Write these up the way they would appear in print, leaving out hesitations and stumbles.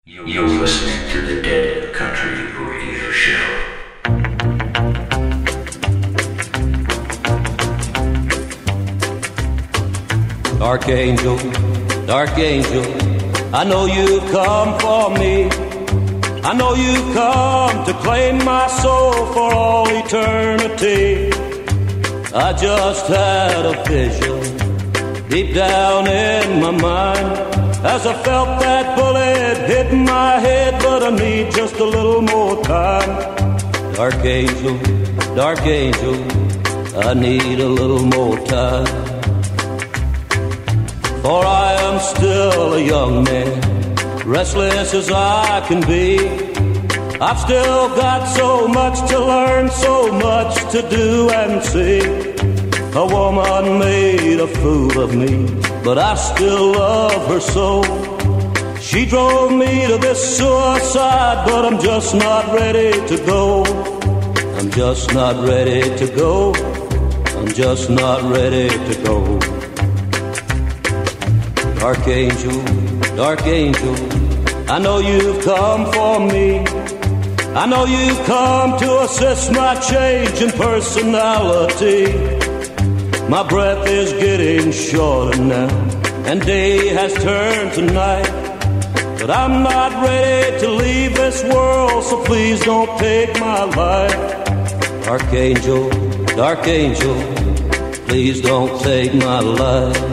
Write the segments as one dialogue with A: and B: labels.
A: You're listening to the Dead Country Radio Show.
B: Dark angel, I know you've come for me. I know you've come to claim my soul for all eternity. I just had a vision deep down in my mind as I felt that bullet hit my head, but I need just a little more time. Dark angel, I need a little more time. For I am still a young man, restless as I can be. I've still got so much to learn, so much to do and see. A woman made a fool of me, but I still love her so. She drove me to this suicide, but I'm just not ready to go. I'm just not ready to go. I'm just not ready to go. Dark angel, I know you've come for me. I know you've come to assist my change in personality. My breath is getting shorter now, and day has turned to night. But I'm not ready to leave this world, so please don't take my life. Dark angel, please don't take my life.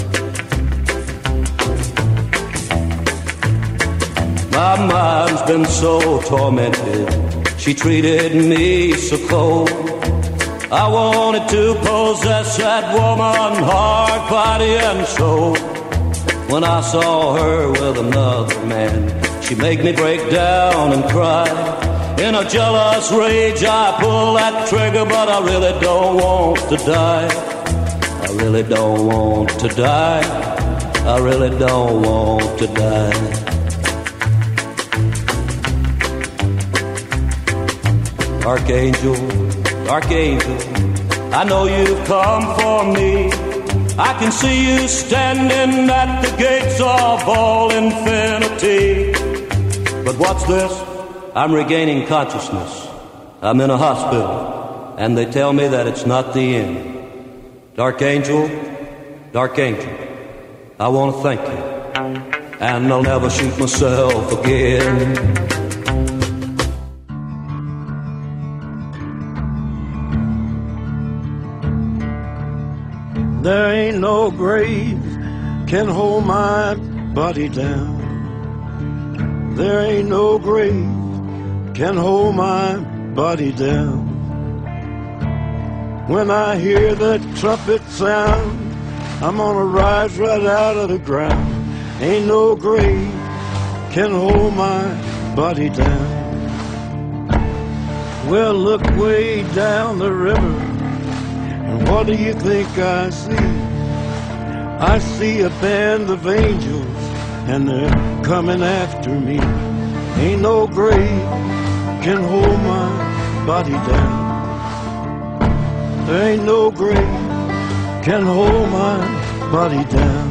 B: My mind's been so tormented, she treated me so cold. I wanted to possess that woman, heart, body, and soul. When I saw her with another man, she made me break down and cry. In a jealous rage, I pull that trigger, but I really don't want to die. I really don't want to die. I really don't want to die. Dark angel, I know you've come for me. I can see you standing at the gates of all infinity. But what's this? I'm regaining consciousness. I'm in a hospital, and they tell me that it's not the end. Dark angel, I want to thank you, and I'll never shoot myself again.
C: There ain't no grave can hold my body down. There ain't no grave can hold my body down. When I hear that trumpet sound, I'm gonna rise right out of the ground. Ain't no grave can hold my body down. Well, look way down the river, and what do you think I see? I see a band of angels, and they're coming after me. Ain't no grave can hold my body down. There ain't no grave can hold my body down.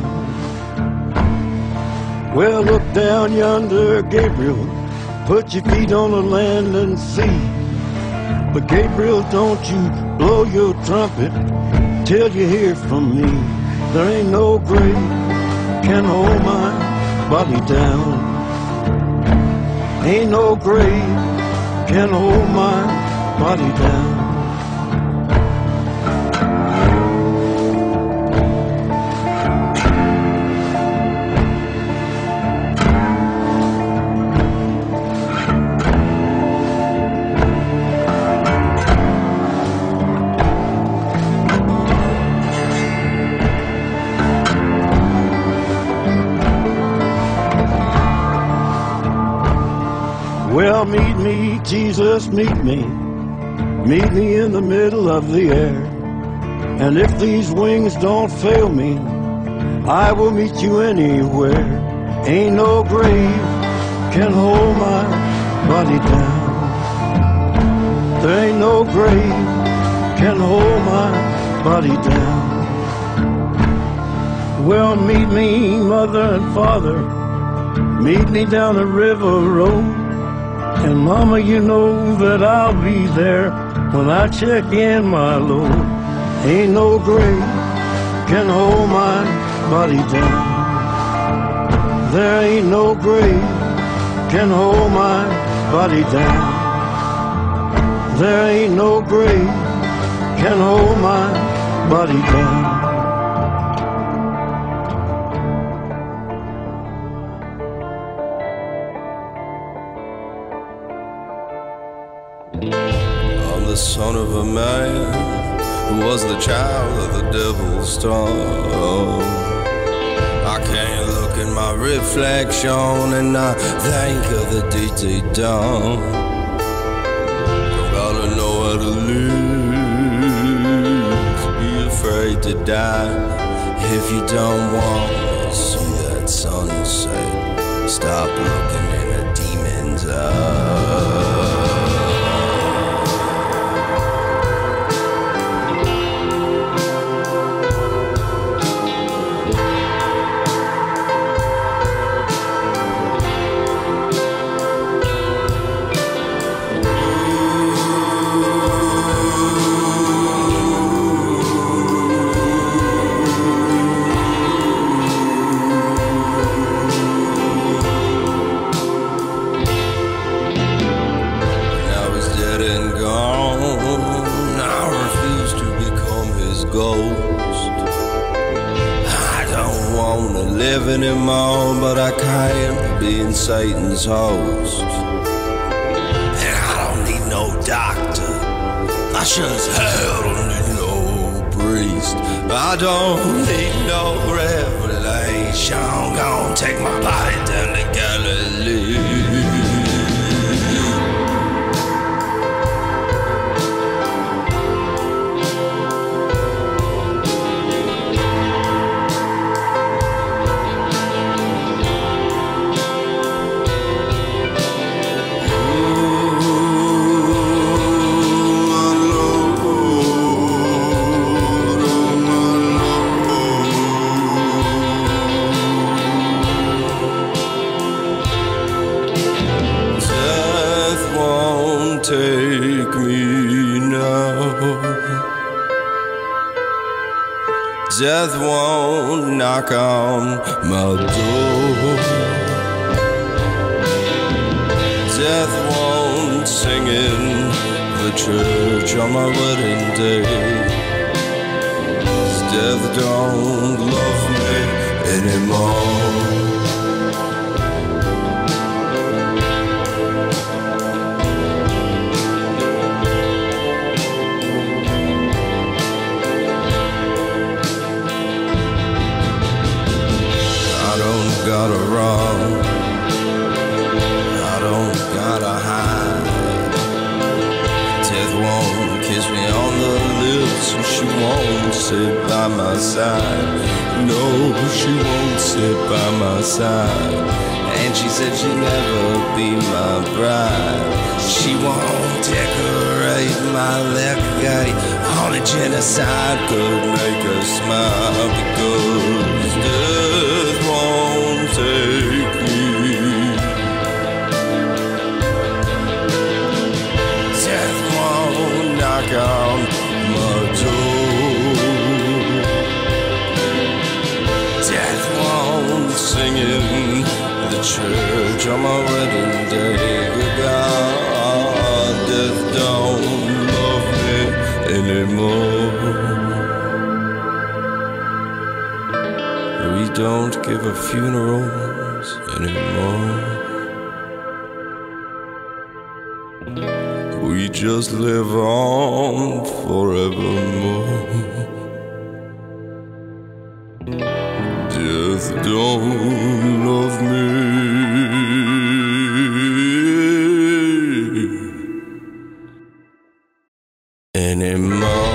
C: Well, look down yonder, Gabriel. Put your feet on the land and see. But Gabriel, don't you blow your trumpet till you hear from me. There ain't no grave can hold my body down. Ain't no grave can hold my body down. Well, meet me, Jesus, meet me. Meet me in the middle of the air. And if these wings don't fail me, I will meet you anywhere. Ain't no grave can hold my body down. There ain't no grave can hold my body down. Well, meet me, mother and father. Meet me down the river road. And mama, you know that I'll be there when I check in my load. Ain't no grave can hold my body down. There ain't no grave can hold my body down. There ain't no grave can hold my body down.
D: I'm the son of a man who was the child of the devil's storm. I can't look in my reflection and I think of the DT dawn. Gotta know how to lose, be afraid to die. If you don't want to see that sunset, stop looking in a demon's eye. Live anymore, but I can't be in Satan's host. And I don't need no doctor, I sure as hell don't need no priest. I don't need no revelation, gonna take my body down to Galilee. Take me now. Death won't knock on my door. Death won't sing in the church on my wedding day. Death don't love me anymore. Gotta run, I don't gotta hide. Death won't kiss me on the lips, and she won't sit by my side. No, she won't sit by my side. And she said she'd never be my bride. She won't decorate my legate. Only genocide could make her smile, because death won't take me. Death won't knock on my door. Death won't sing in the church on my wedding day. God, death don't love me anymore. We don't give a funerals anymore. We just live on forevermore. Death don't love me anymore.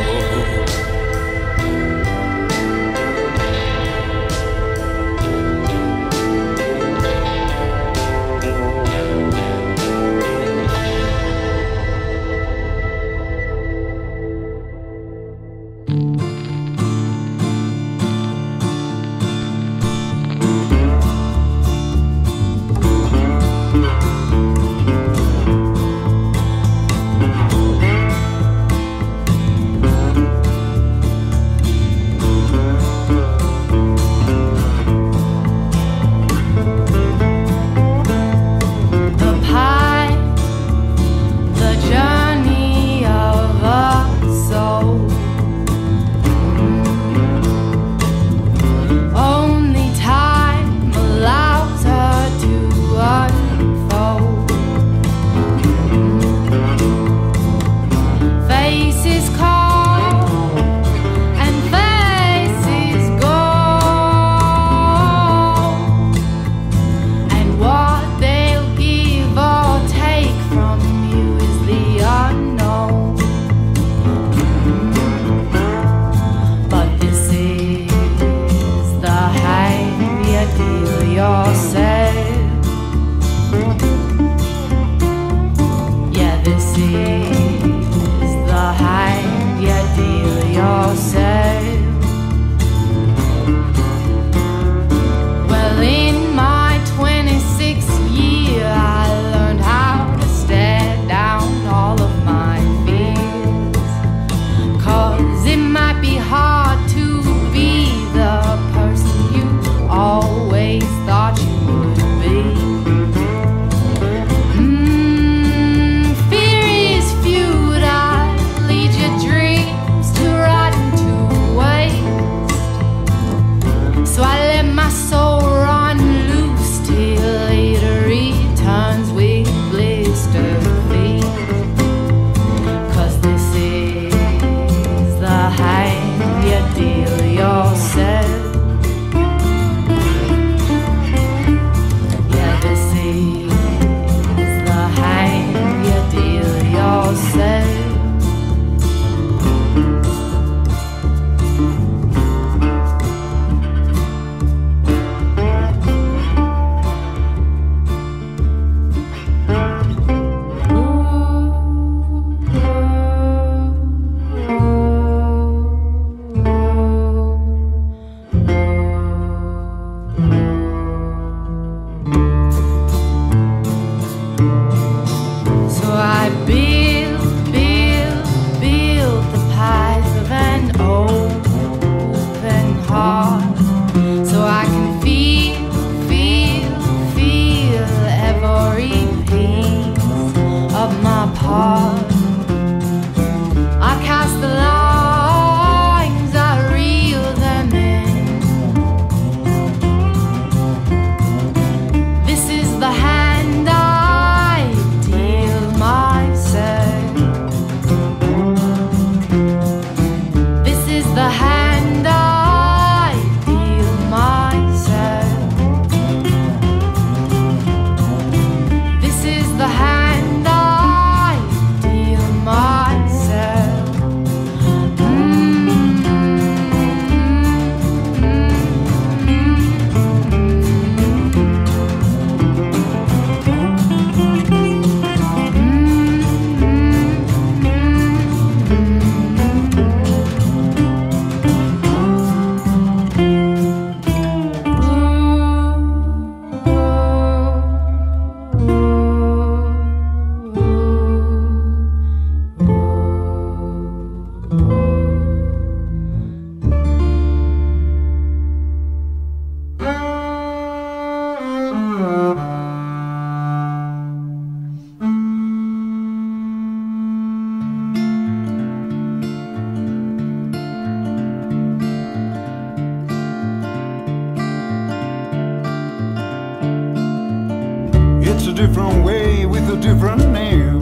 E: It's a different way with a different name.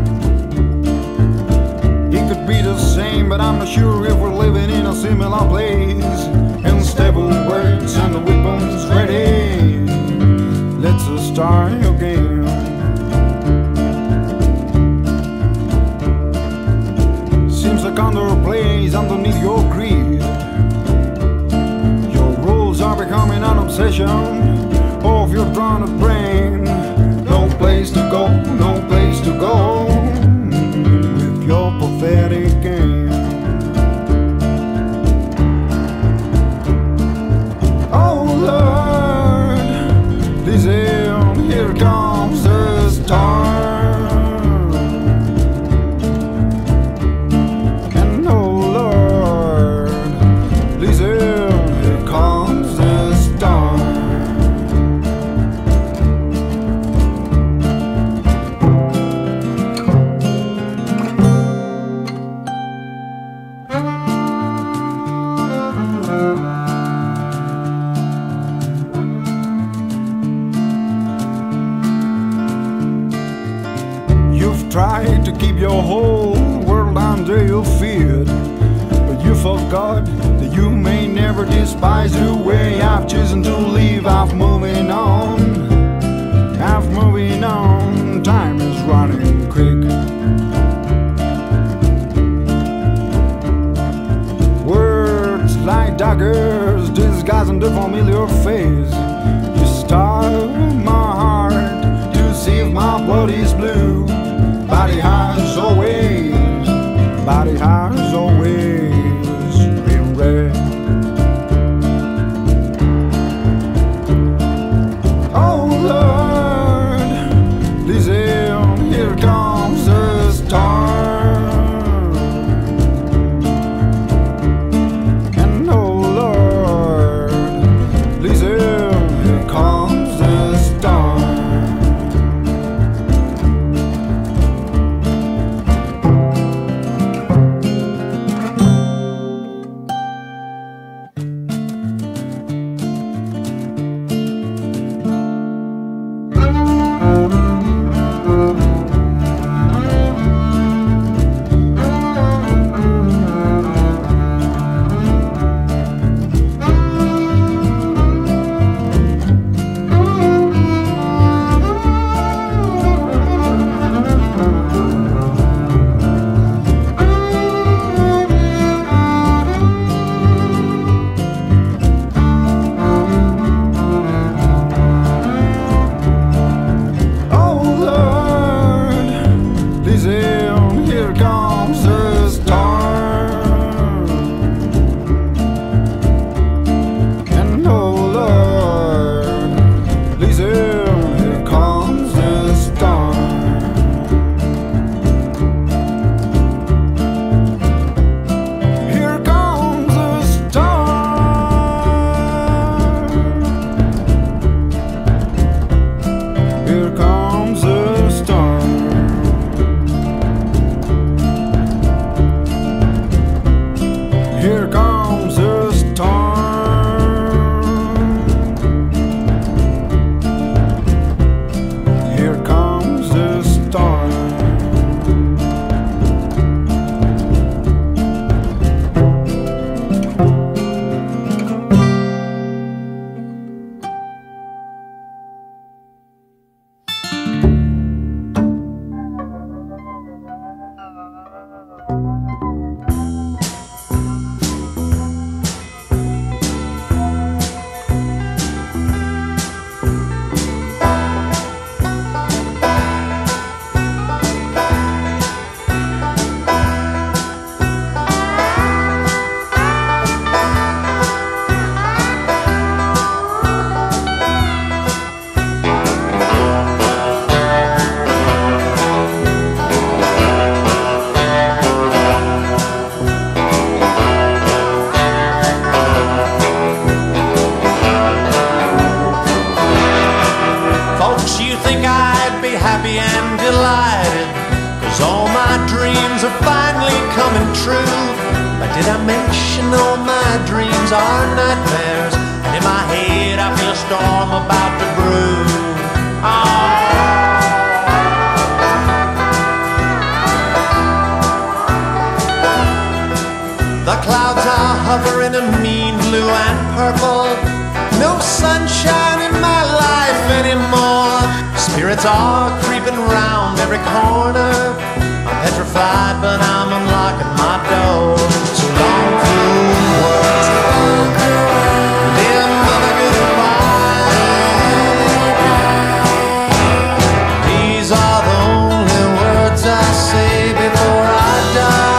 E: It could be the same, but I'm not sure if we're living in a similar place. Unstable words and the weapons ready. Let's start again. Seems like underplays underneath your greed. Your rules are becoming an obsession of your drawn up brain. No place to go, no place to go with your pathetic game. Oh Lord, listen, here comes the storm. And oh Lord, listen, here comes the storm. Tried to keep your whole world under your feet, but you forgot that you may never despise the way I've chosen to live. I'm moving on, I'm moving on. Time is running quick. Words like daggers disguising the familiar face. You starve my heart to see if my blood is blue. Body has always been red. Oh Lord, listen, here comes the storm. And oh Lord, listen, here comes the storm.
B: Did I mention all my dreams are nightmares? And in my head I feel a storm about to brew. Oh.
F: purple. No sunshine in my life anymore. Spirits are creeping round every corner. I'm petrified, but I'm unlocking my door. So long, cruel world. Dear mother, goodbye. These are the only words I say before I die.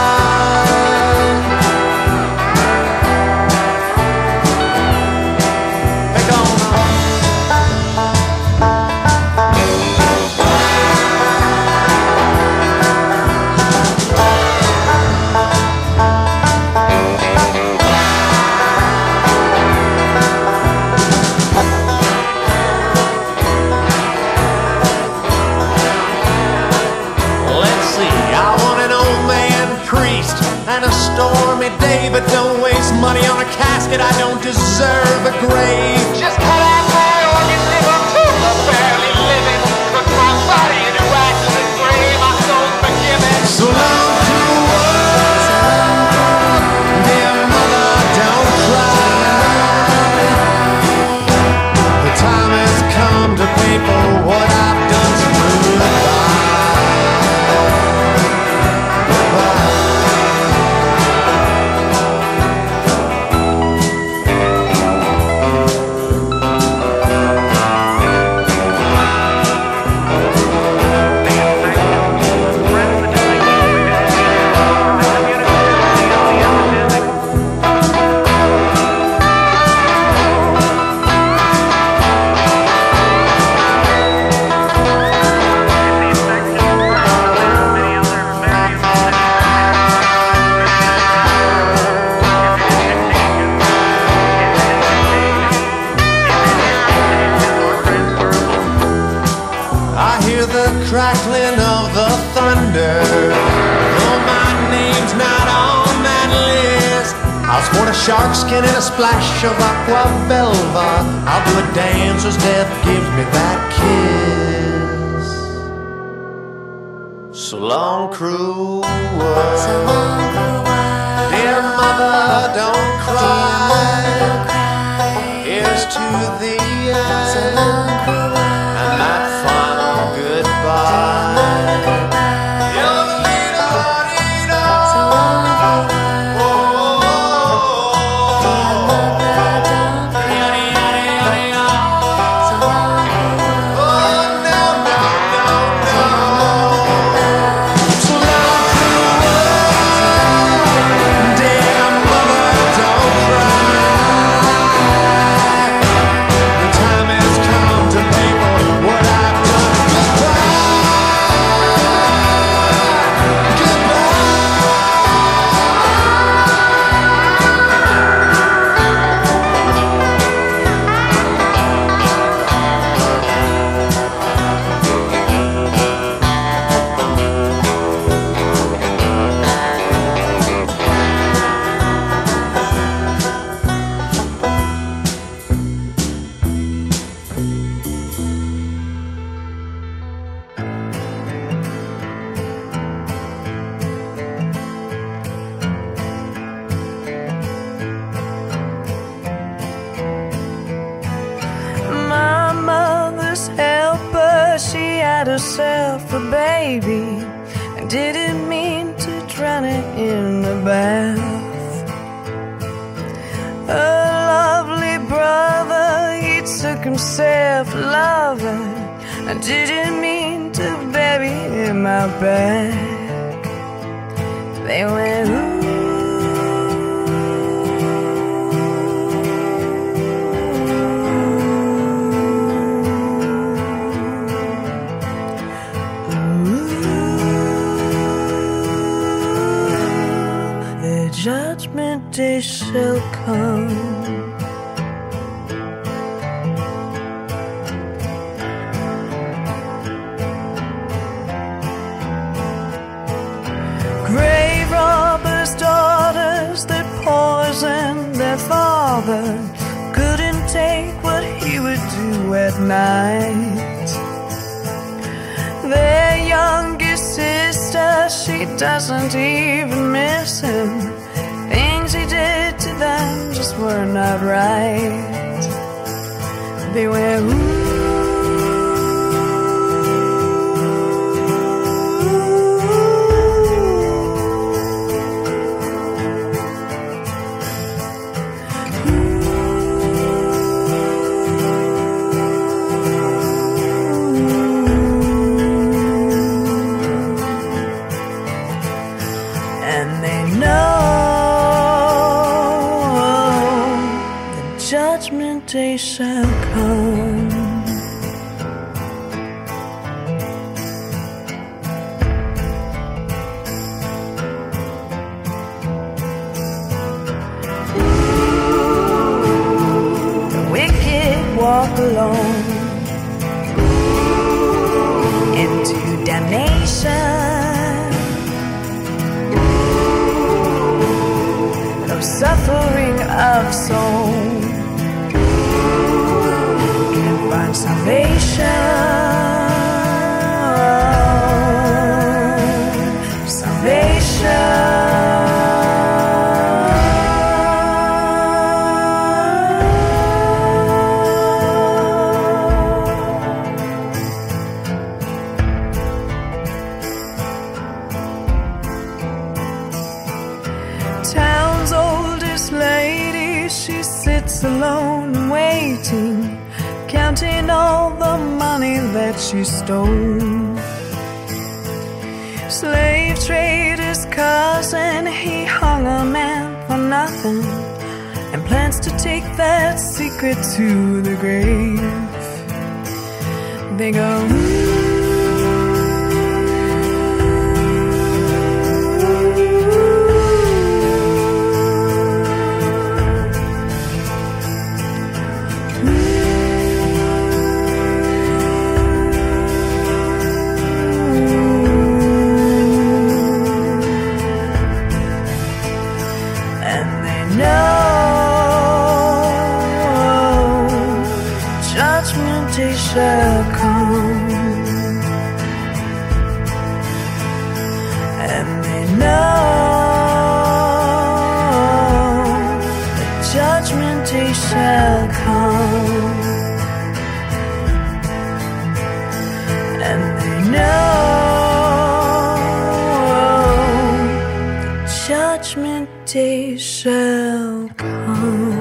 F: Stormy day, but don't waste money on a casket. I don't deserve a grave. Just cut out my organ liver to the barely living. Cook my body into ashes and grave. My soul's forgiven. So long to the world. Dear mother, don't cry. The time has come to pay for what I've done. So goodbye. Crackling of the thunder. Though my name's not on that list, I'll sport a shark skin and a splash of aqua velva. I'll do a dance as death gives me that kiss. So long, cruel world. Dear mother, don't cry. Here's to the end and that final goodbye. You're the leader,
G: herself a baby and didn't mean to drown it in the bath. A lovely brother, he took himself a lover and didn't mean to bury him out back. They went ooh. Judgment day shall come. Grave robbers' daughters that poisoned their father couldn't take what he would do at night. Their youngest sister, she doesn't even miss him. Things he did to them just things were not right. They were day shall come. The wicked walk alone into damnation. No suffering of soul find salvation, salvation. Town's oldest lady, she sits alone waiting, counting all the money that she stole. Slave trader's cousin, he hung a man for nothing and plans to take that secret to the grave. They go shall come, and they know the judgment day shall come, and they know the judgment day shall come.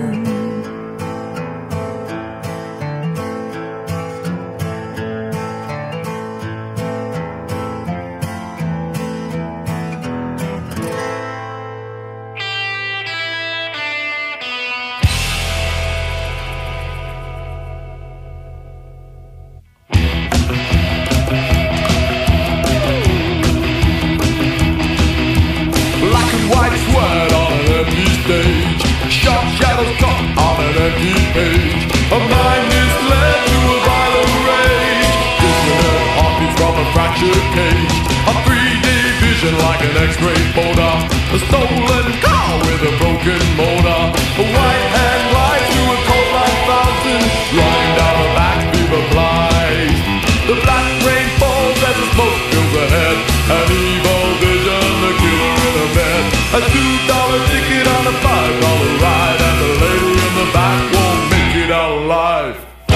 H: A mind misled to a violent rage, dissonant heartbeats from a fractured cage. A 3D vision like an X-ray folder, a stolen car with a broken motor. A white hand glides through a cold like fountain, running down a back fever flies. The black rain falls as the smoke fills ahead. An evil vision, the killer in a bed. A $2 ticket on a $5 ride, and the lady in the back won't make it out alive.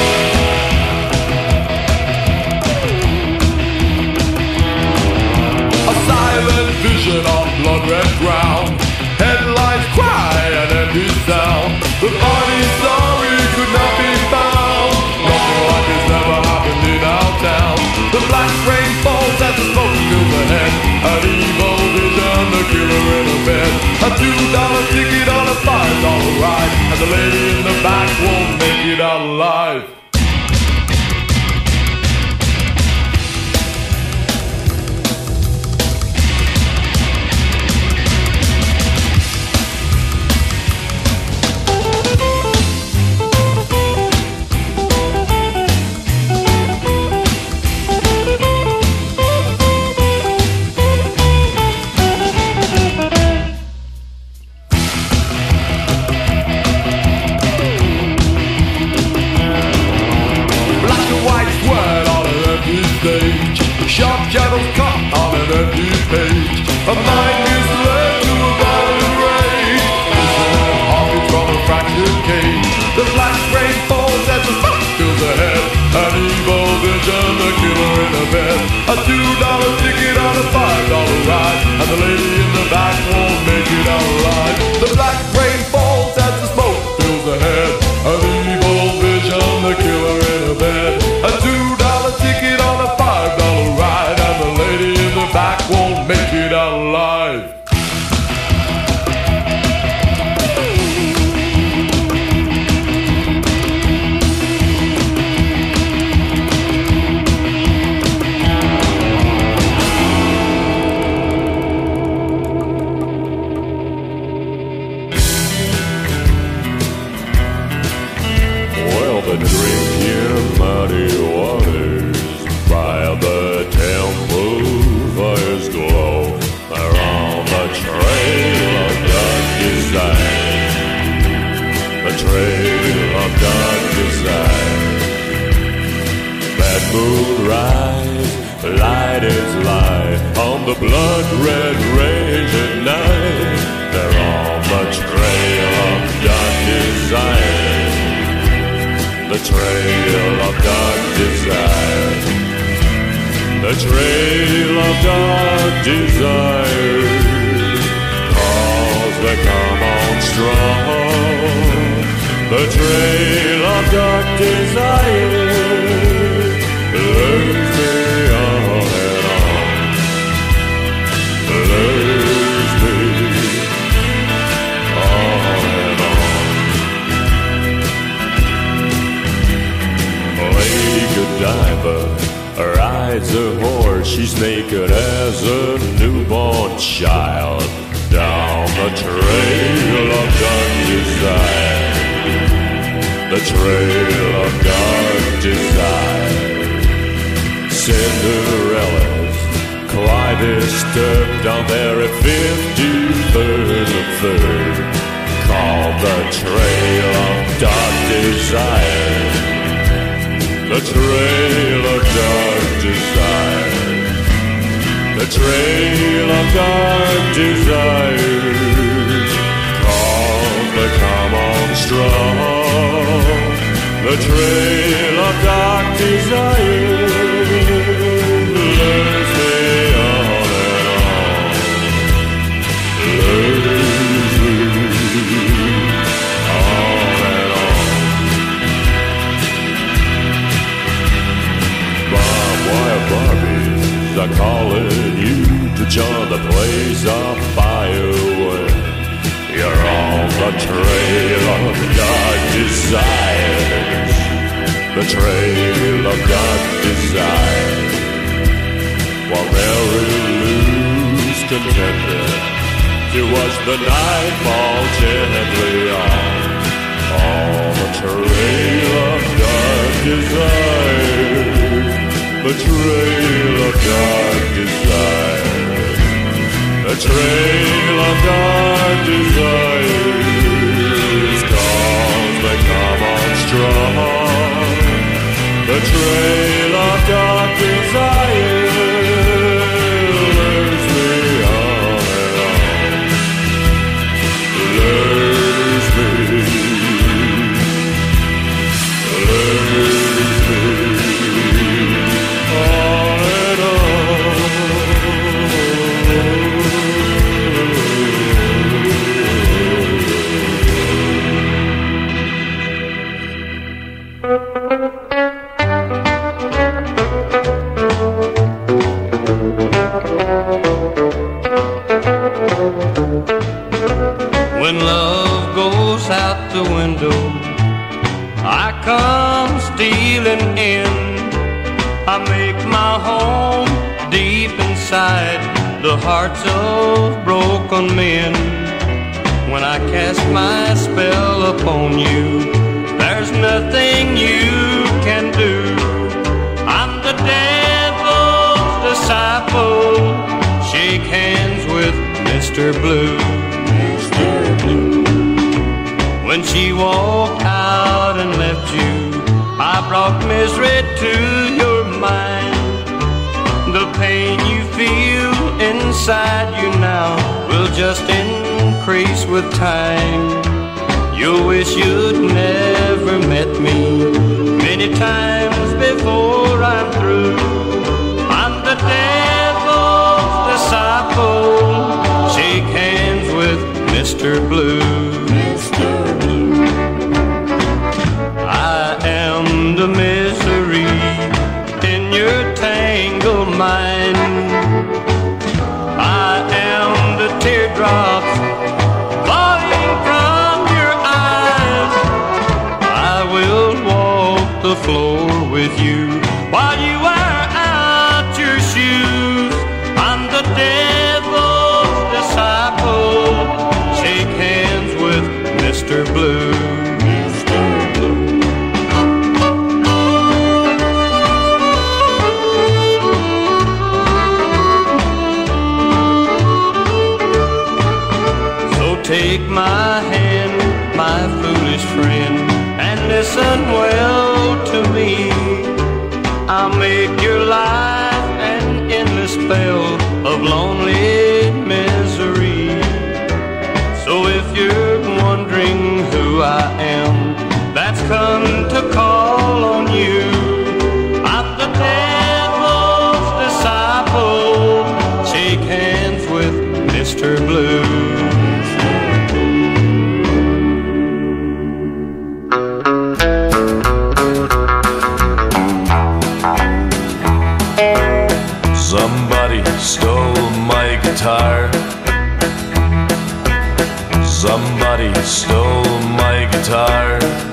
H: A silent vision on blood-red ground. Headlines cry an empty sound. The party's sorry could not be found. Nothing like this never happened in our town. The black rain falls as the smoke fills ahead. An evil vision, the killer in a bed. A $2 ticket on a $5 ride, and the lady in the back won't make it out alive. Sharp shadows caught on an empty page. A mind misled to a violent rage. Dissonant heartbeats from a fractured the lady in the back won't make it out alive. The black rain falls as the smoke fills the head of evil vision, the killer in a bed. A $2 ticket on a $5 ride, and the lady in the back won't make it out alive.
I: Drink your muddy waters by the temple fire's glow. They're on the trail of dark desire, the trail of dark desire. That moonrise light is light on the blood-red range at night. They're on the trail of dark desire, the trail of dark desire, the trail of dark desire. Cause they come on strong, the trail of dark desire lures me on and on, lures me on and on. Lady Godiva rides a horse, she's naked as a newborn child, down the trail of dark desire, the trail of dark desire. Cinderella's Clyde down there at 53rd and 3rd, called the trail of dark desire, the trail of dark desire, the trail of dark desire. Cause they come on strong, the trail of dark desire lures me on and on, lures me on and on. Barbies are calling you to join the place of firework. You're on the trail of dark desires, the trail of dark desire. While Mary Lou's contented to watch the night fall gently on the trail of dark desire, the trail of dark desire, the trail of dark desire. Cause they come on strong, the trail of dark desire lures me on and on, lures me, lures me on and on.
B: When love goes out the window, I come stealing in. I make my home deep inside the hearts of broken men. When I cast my spell upon you, there's nothing you can do. I'm the devil's disciple. Shake hands with Mr. Blue. When she walked out and left you, I brought misery to your mind. The pain you feel inside you now will just increase with time. You'll wish you'd never met me many times before I'm through. I'm the devil's disciple. mine. I am the teardrops falling from your eyes. I will walk the floor with you while you wear out your shoes. I'm the devil's disciple. Shake hands with Mr. Blue. Take my hand, my foolish friend, and listen well to me. I'll make your life an endless spell of lonely misery. So if you're wondering who I am, that's come to call on you. I'm the devil's disciple. Shake hands with Mr. Blue.
I: Somebody stole my guitar. Somebody stole my guitar.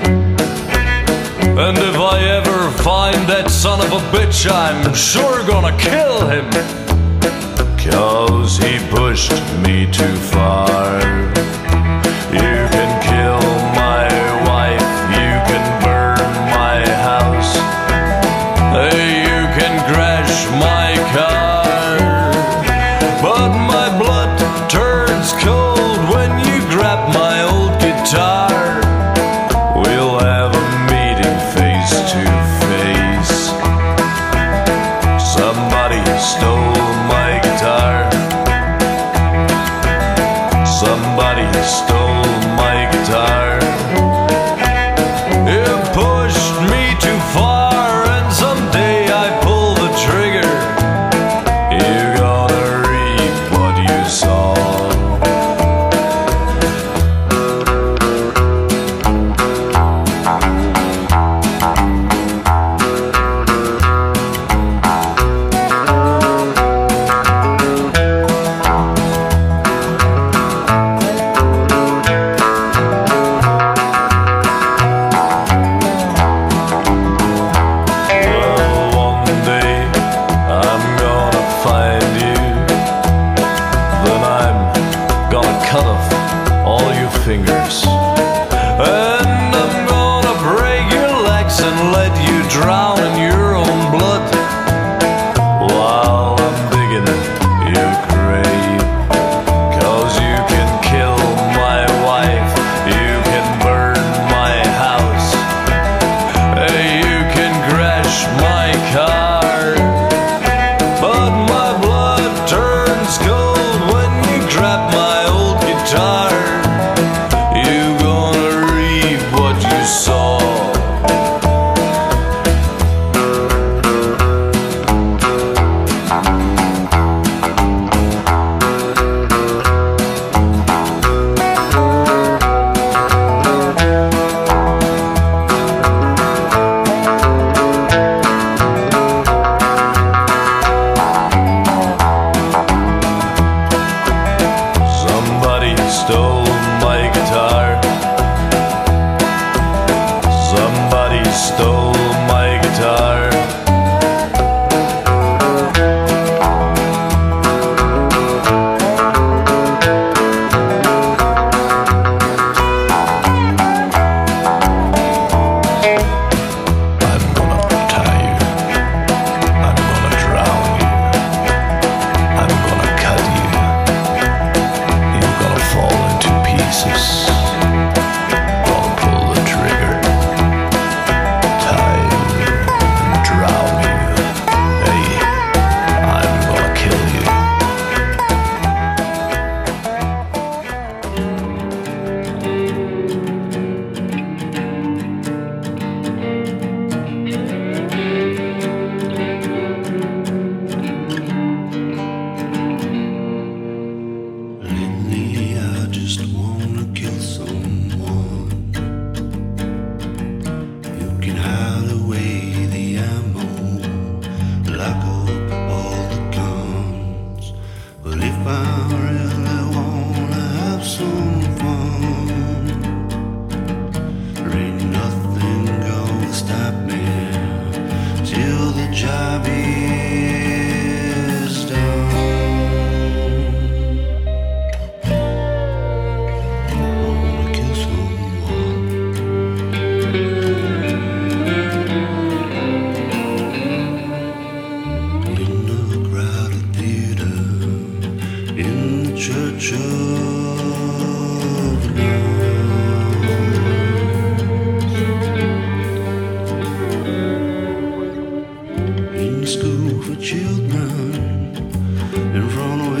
I: And if I ever find that son of a bitch, I'm sure gonna kill him, 'cause he pushed me too far. You can kill my wife, you can burn my house, you can crash my car, but my blood turns cold when you grab my old guitar. We'll have a meeting face to face. Somebody stole my guitar. Somebody stole my guitar. It pushed me too far, and someday I pull the trigger. You're gonna reap what you sow.
B: church of love. In school for children, in front of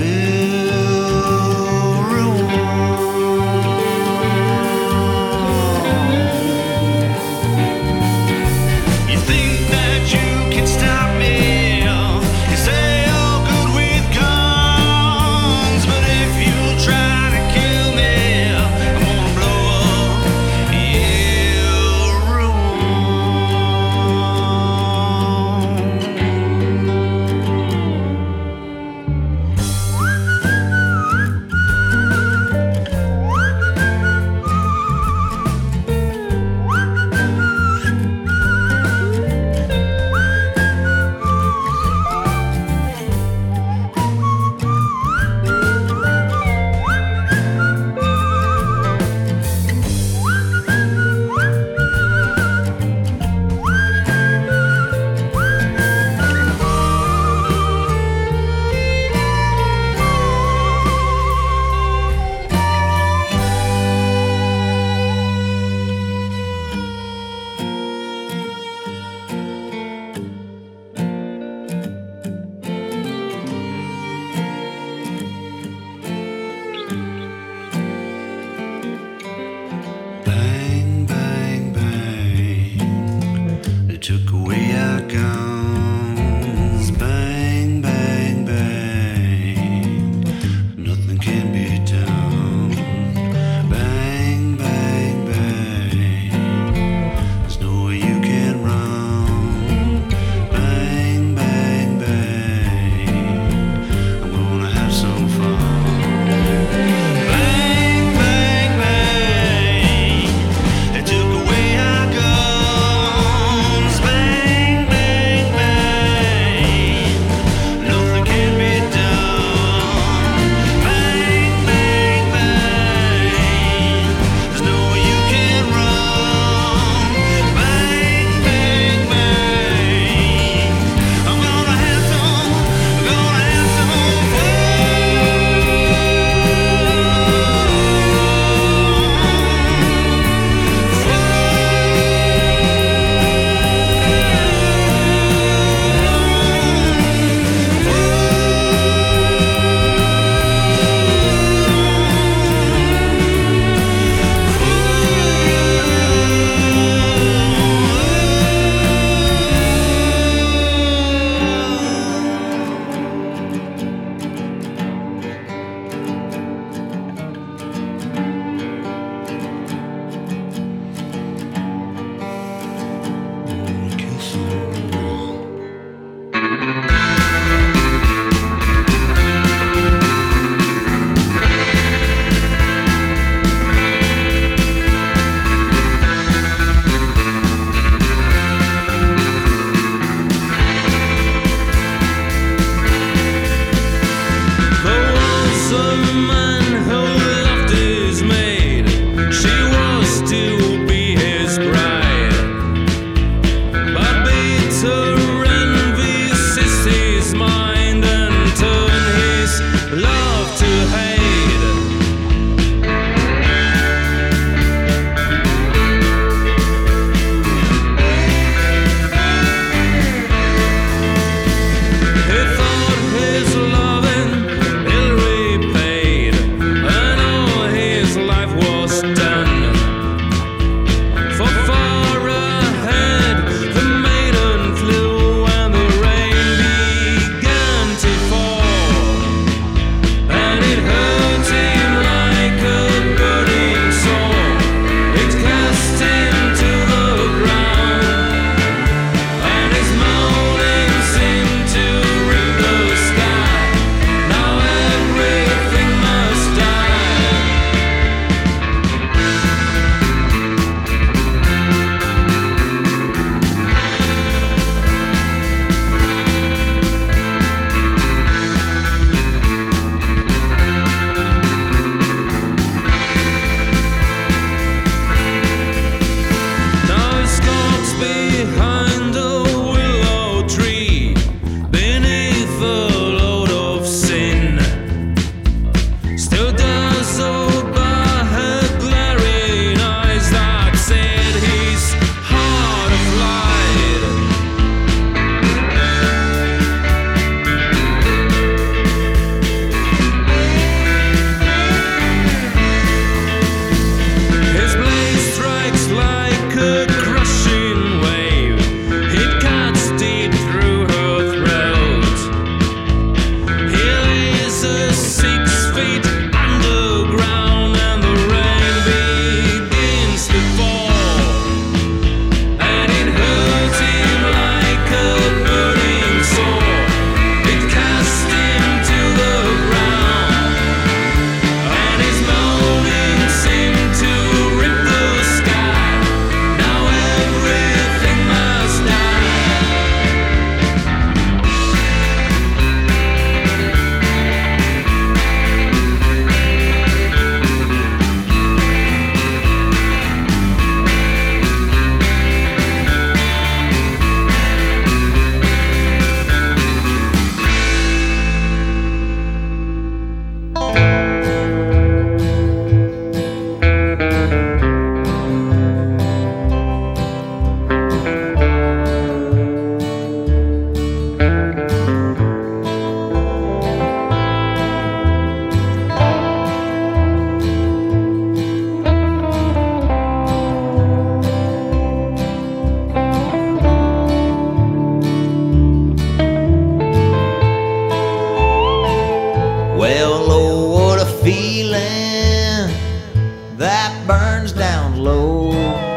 J: burns down low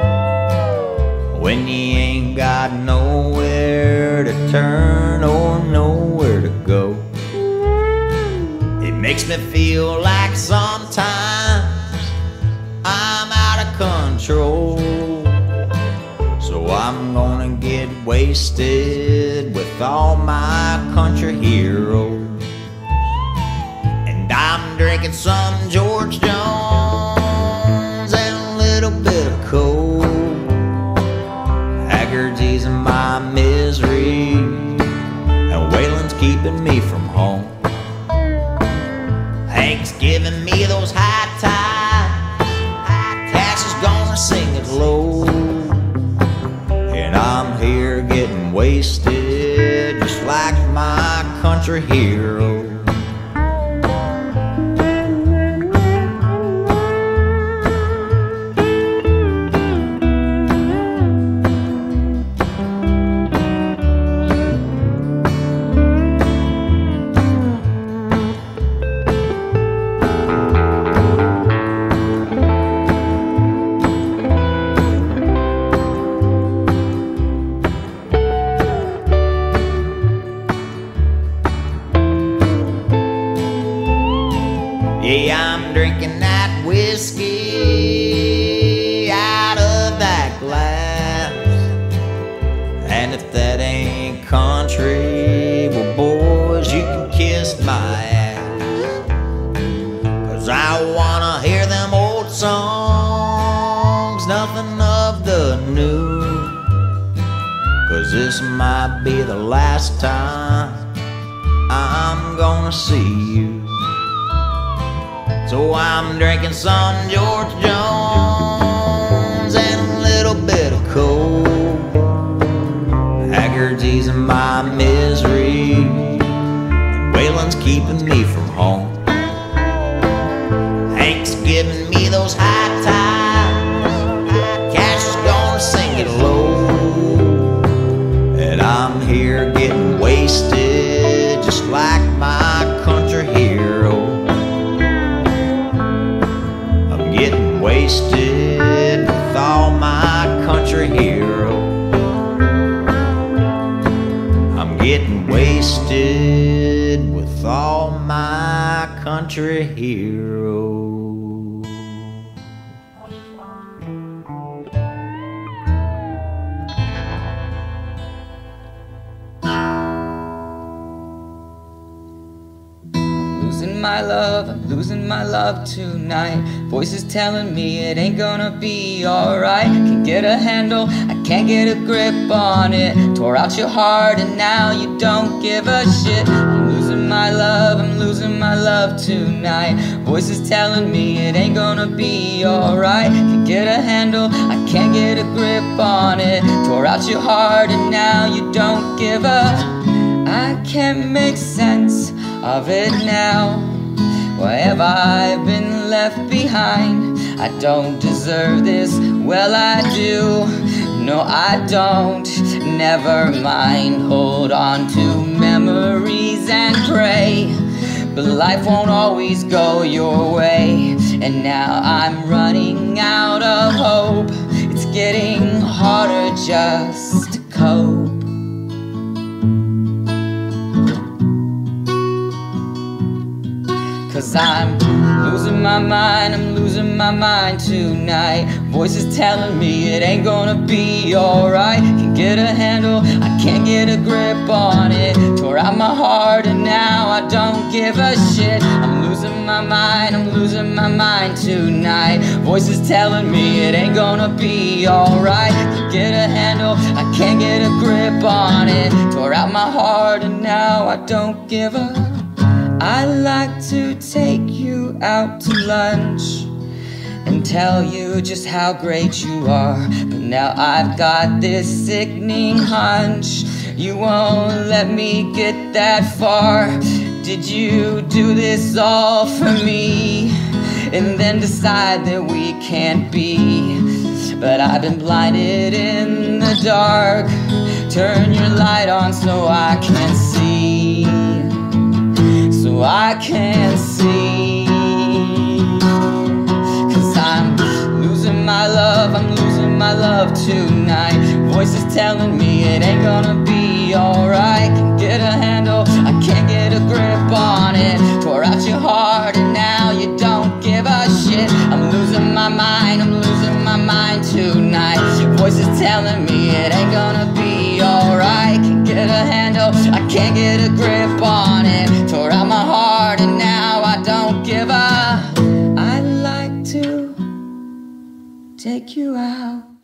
J: when you ain't got nowhere to turn or nowhere to go. It makes me feel like sometimes I'm out of control. So I'm gonna get wasted with all my country heroes. And I'm drinking some George Jones and a little bit of coke. Haggard's easing my misery, and Waylon's keeping me from home. Hank's giving me those high tides, Cash is gonna sing it low. And I'm here getting wasted just like my country hero. Yeah, I'm drinking that whiskey out of that glass. And if that ain't country, well boys, you can kiss my ass. 'Cause I wanna hear them old songs, nothing of the new. 'Cause this might be the last time I'm gonna see you. So I'm drinking some George Jones and a little bit of coke. Haggard's easing my misery, and Waylon's keeping me from home. Hank's giving me those high tides, Cash is gonna sing it low. And I'm here getting wasted just like my country hero. Getting wasted with all my country heroes. I'm getting wasted with all my country heroes.
K: My love, I'm losing my love tonight. Voices telling me it ain't gonna be alright. Can't get a handle, I can't get a grip on it. Tore out your heart and now you don't give a shit. I'm losing my love, I'm losing my love tonight. Voices telling me it ain't gonna be alright. Can't get a handle, I can't get a grip on it. Tore out your heart and now you don't give a. I can't make sense of it now. Why have I been left behind? I don't deserve this, well I do. No I don't, never mind. Hold on to memories and pray. But life won't always go your way. And now I'm running out of hope. It's getting harder just to cope. Cause I'm losing my mind, I'm losing my mind tonight. Voices telling me it ain't gonna be alright. Can't get a handle, I can't get a grip on it. Tore out my heart and now I don't give a shit. I'm losing my mind, I'm losing my mind tonight. Voices telling me it ain't gonna be alright. Can't get a handle, I can't get a grip on it. Tore out my heart and now I don't give a. I'd like to take you out to lunch and tell you just how great you are. But now I've got this sickening hunch you won't let me get that far. Did you do this all for me and then decide that we can't be? But I've been blinded in the dark. Turn your light on so I can see. So I can see. 'Cause I'm my love, I'm losing my love tonight. Voices telling me it ain't gonna be alright. Can't get a handle, I can't get a grip on it. Tore out your heart and now you don't give a shit. I'm losing my mind, I'm losing my mind tonight. Voices telling me it ain't gonna be alright. Can't get a handle, I can't get a grip on it. Tore out my heart and now I don't give a. I'd like to take you out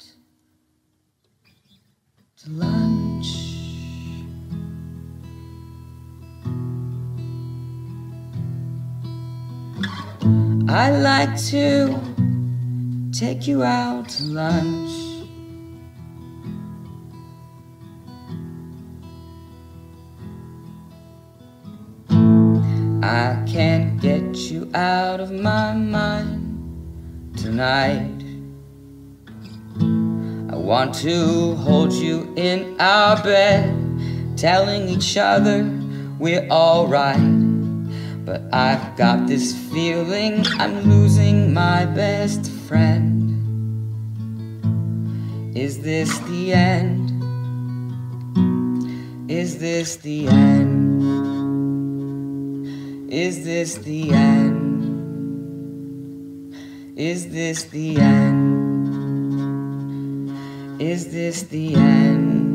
K: to lunch. I'd like to take you out to lunch. I can't get you out of my mind tonight. I want to hold you in our bed, telling each other we're alright. But I've got this feeling I'm losing my best friend. Is this the end? Is this the end? Is this the end? Is this the end? Is this the end?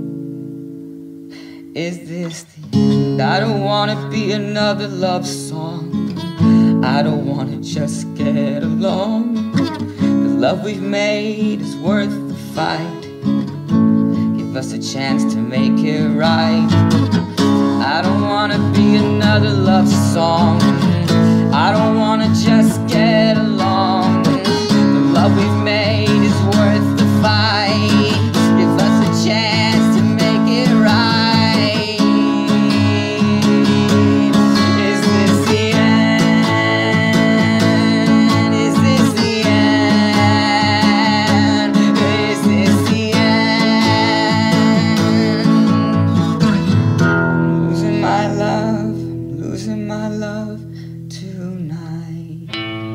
K: Is this the end? I don't wanna be another love song. I don't wanna just get along. The love we've made is worth the fight. Give us a chance to make it right. I don't wanna be another love song. I don't wanna just get along. The love we've made is worth the fight. Give us a chance to make it right. Is this the end? Is this the end? Is this the end? I'm losing my love, I'm losing my love tonight.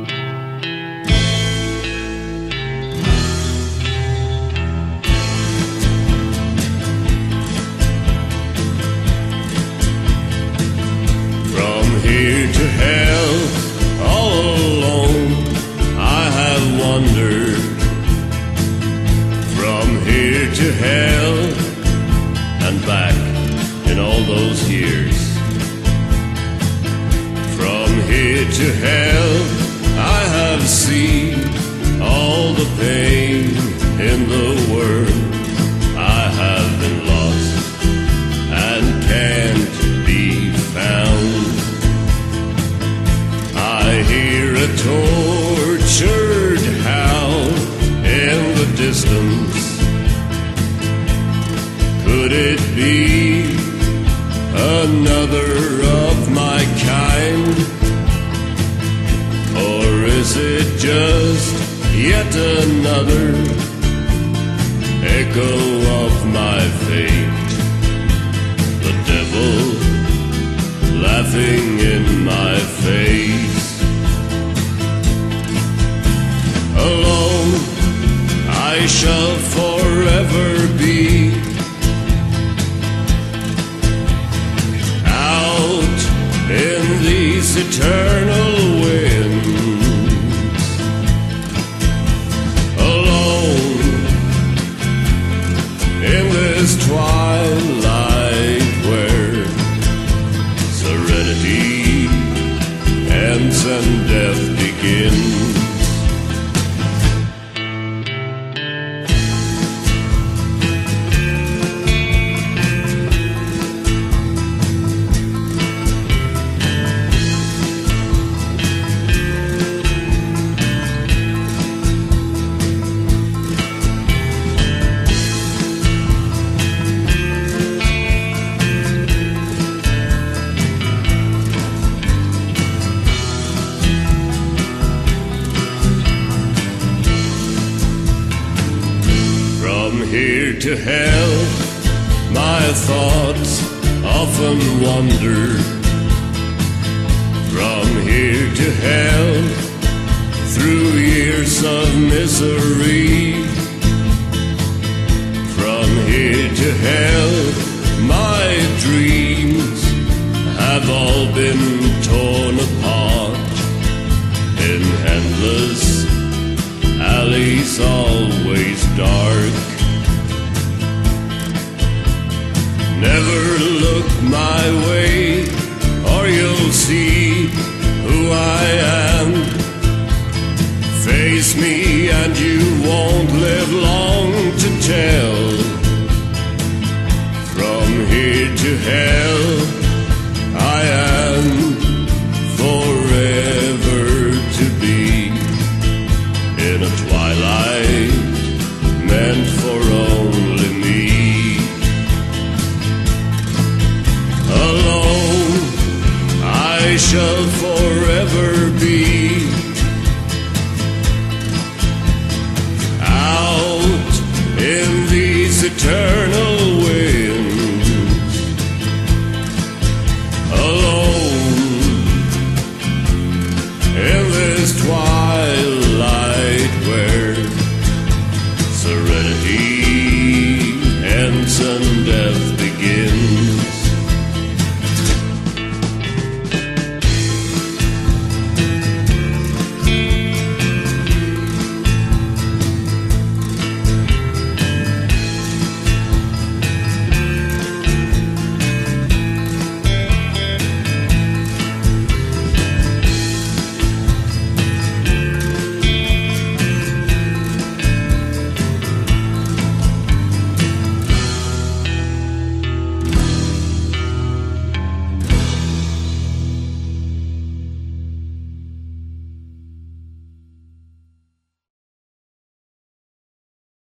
L: From here to hell, all alone, I have wandered. From here to hell and back in all those years. From here to hell, I have seen all the pain in the world. I have been lost and can't be found. I hear a tortured howl in the distance. Could it be another of my kind? Or is it just yet another echo of my fate? The devil laughing in my face. Alone I shall forever be. Out in these eternal winds. Alone in this twilight where serenity ends and death begins. Here to hell, my thoughts often wander. From here to hell, through years years of misery. From here to hell, my dreams have all been torn apart in endless alleys, always dark. Never look my way, or you'll see who I am. Face me and you won't live long to tell. From here to hell, I am forever to be in a twilight meant for only me. Alone I shall forever be, out in these eternal